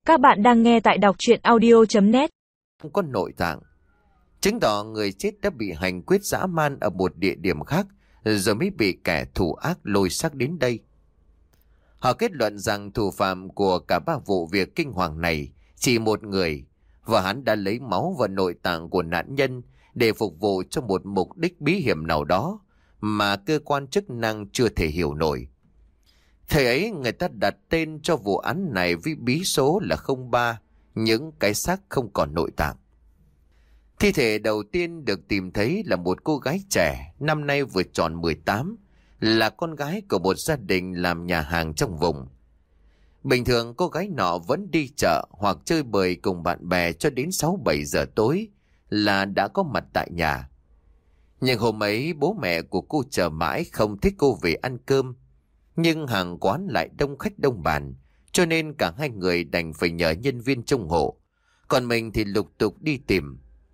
Các bạn đang nghe tại đọc truyện audio.net. Không có nội tạng, chứng tỏ người chết đã bị hành quyết dã man ở một địa điểm khác rồi mới bị kẻ thù ác lôi xác đến đây. Họ kết luận rằng thủ phạm của cả ba vụ việc kinh hoàng này chỉ một người, và hắn đã lấy máu và nội tạng của nạn nhân để phục vụ cho một mục đích bí hiểm nào đó mà cơ quan chức năng chưa thể hiểu nổi. Thời ấy người ta đặt tên cho vụ án này với bí số là 03, những cái xác không còn nội tạng. Thi thể đầu tiên được tìm thấy là một cô gái trẻ, năm nay vừa tròn 18, là con gái của một gia đình làm nhà hàng trong vùng. Bình thường cô gái nọ vẫn đi chợ hoặc chơi bời cùng bạn bè cho đến 6-7 giờ tối là đã có mặt tại nhà. Nhưng hôm ấy bố mẹ của cô chờ mãi không thích cô về ăn cơm. Nhưng hàng quán lại đông khách đông bàn, cho nên cả hai người đành phải nhờ nhân viên trông hộ, còn mình thì lục tục đi tìm.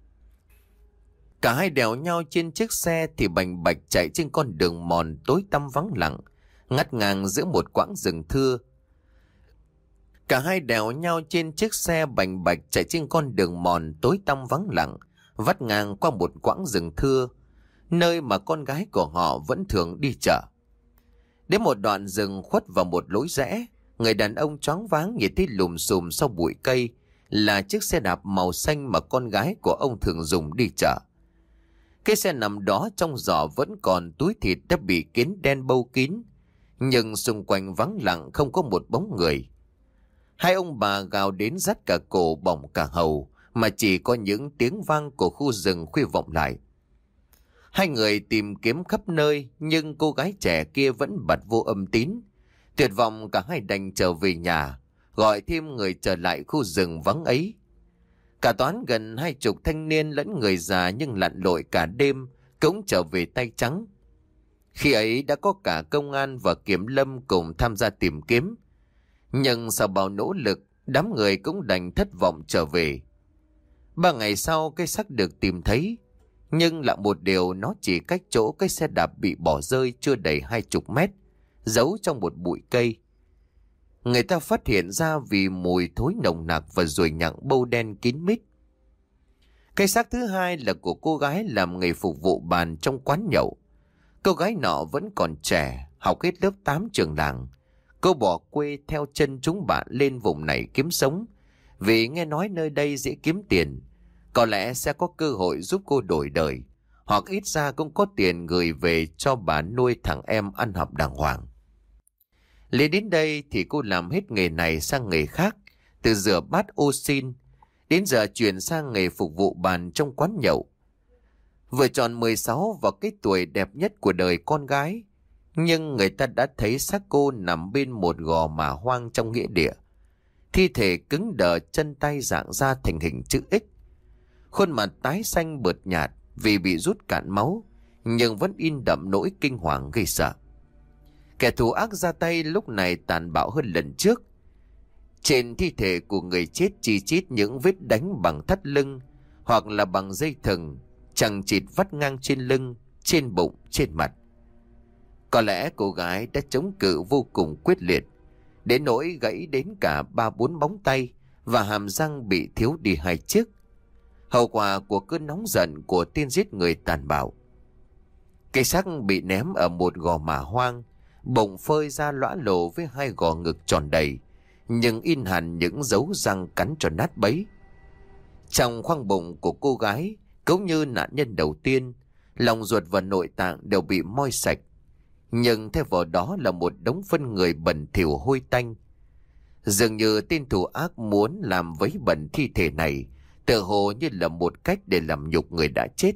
Cả hai đèo nhau trên chiếc xe thì bành bạch chạy trên con đường mòn tối tăm vắng lặng, ngắt ngang giữa một quãng rừng thưa. Cả hai đèo nhau trên chiếc xe bành bạch chạy trên con đường mòn tối tăm vắng lặng, vắt ngang qua một quãng rừng thưa, nơi mà con gái của họ vẫn thường đi chợ. Đến một đoạn rừng khuất vào một lối rẽ, người đàn ông choáng váng nhìn thấy lùm xùm sau bụi cây là chiếc xe đạp màu xanh mà con gái của ông thường dùng đi chợ. Cái xe nằm đó trong giỏ vẫn còn túi thịt đã bị kiến đen bâu kín, nhưng xung quanh vắng lặng không có một bóng người. Hai ông bà gào đến rát cả cổ bỏng cả hầu, mà chỉ có những tiếng vang của khu rừng khuya vọng lại. Hai người tìm kiếm khắp nơi, nhưng cô gái trẻ kia vẫn bật vô âm tín. Tuyệt vọng cả hai đành trở về nhà, gọi thêm người trở lại khu rừng vắng ấy. Cả toán gần 20 thanh niên lẫn người già nhưng lặn lội cả đêm cũng trở về tay trắng. Khi ấy đã có cả công an và kiểm lâm cùng tham gia tìm kiếm. Nhưng sau bao nỗ lực, đám người cũng đành thất vọng trở về. 3 ngày sau cái xác được tìm thấy, nhưng lạ một điều, nó chỉ cách chỗ cái xe đạp bị bỏ rơi chưa đầy 20 mét, giấu trong một bụi cây. Người ta phát hiện ra vì mùi thối nồng nặc và ruồi nhặng bâu đen kín mít. Cái xác thứ hai là của cô gái làm nghề phục vụ bàn trong quán nhậu. Cô gái nọ vẫn còn trẻ, học hết lớp 8 trường làng. Cô bỏ quê theo chân chúng bạn lên vùng này kiếm sống, vì nghe nói nơi đây dễ kiếm tiền. Có lẽ sẽ có cơ hội giúp cô đổi đời, hoặc ít ra cũng có tiền gửi về cho bà nuôi thằng em ăn học đàng hoàng. Lên đến đây thì cô làm hết nghề này sang nghề khác, từ rửa bát ô xin, đến giờ chuyển sang nghề phục vụ bàn trong quán nhậu. Vừa tròn 16 vào cái tuổi đẹp nhất của đời con gái, nhưng người ta đã thấy xác cô nằm bên một gò mả hoang trong nghĩa địa. Thi thể cứng đờ, chân tay rạng ra thành hình chữ X. Khuôn mặt tái xanh bợt nhạt vì bị rút cạn máu, nhưng vẫn in đậm nỗi kinh hoàng gây sợ. Kẻ thù ác ra tay lúc này tàn bạo hơn lần trước. Trên thi thể của người chết chi chít những vết đánh bằng thắt lưng hoặc là bằng dây thừng, chằng chịt vắt ngang trên lưng, trên bụng, trên mặt. Có lẽ cô gái đã chống cự vô cùng quyết liệt, đến nỗi gãy đến cả 3-4 móng tay và hàm răng bị thiếu đi 2 chiếc. Hậu quả của cơn nóng giận của tên giết người tàn bạo. Cái xác bị ném ở một gò mả hoang, bụng phơi ra lõa lồ với 2 gò ngực tròn đầy, nhưng in hẳn những dấu răng cắn cho nát bấy. Trong khoang bụng của cô gái, cũng như nạn nhân đầu tiên, lòng ruột và nội tạng đều bị moi sạch, nhưng thay vào đó là một đống phân người bẩn thỉu hôi tanh. Dường như tên thủ ác muốn làm vấy bẩn thi thể này, tựa hồ như là một cách để làm nhục người đã chết.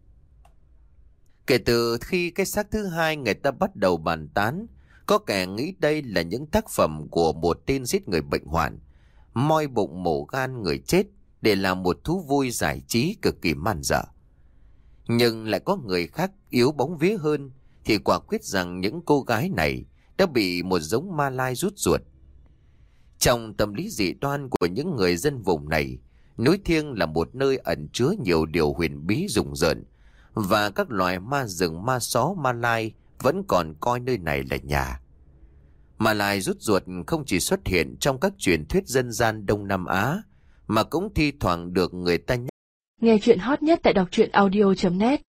Kể từ khi cái xác thứ hai, người ta bắt đầu bàn tán. Có kẻ nghĩ đây là những tác phẩm của một tên giết người bệnh hoạn, moi bụng mổ gan người chết để làm một thú vui giải trí cực kỳ man dợ. Nhưng lại có người khác yếu bóng vía hơn, thì quả quyết rằng những cô gái này đã bị một giống ma lai rút ruột. Trong tâm lý dị đoan của những người dân vùng này, núi Thiêng là một nơi ẩn chứa nhiều điều huyền bí rùng rợn, và các loài ma rừng, ma só, ma lai vẫn còn coi nơi này là nhà. Mà lại rút ruột không chỉ xuất hiện trong các truyền thuyết dân gian Đông Nam Á, mà cũng thi thoảng được người ta nhắc. Nghe chuyện hot nhất tại đọc truyện audio.net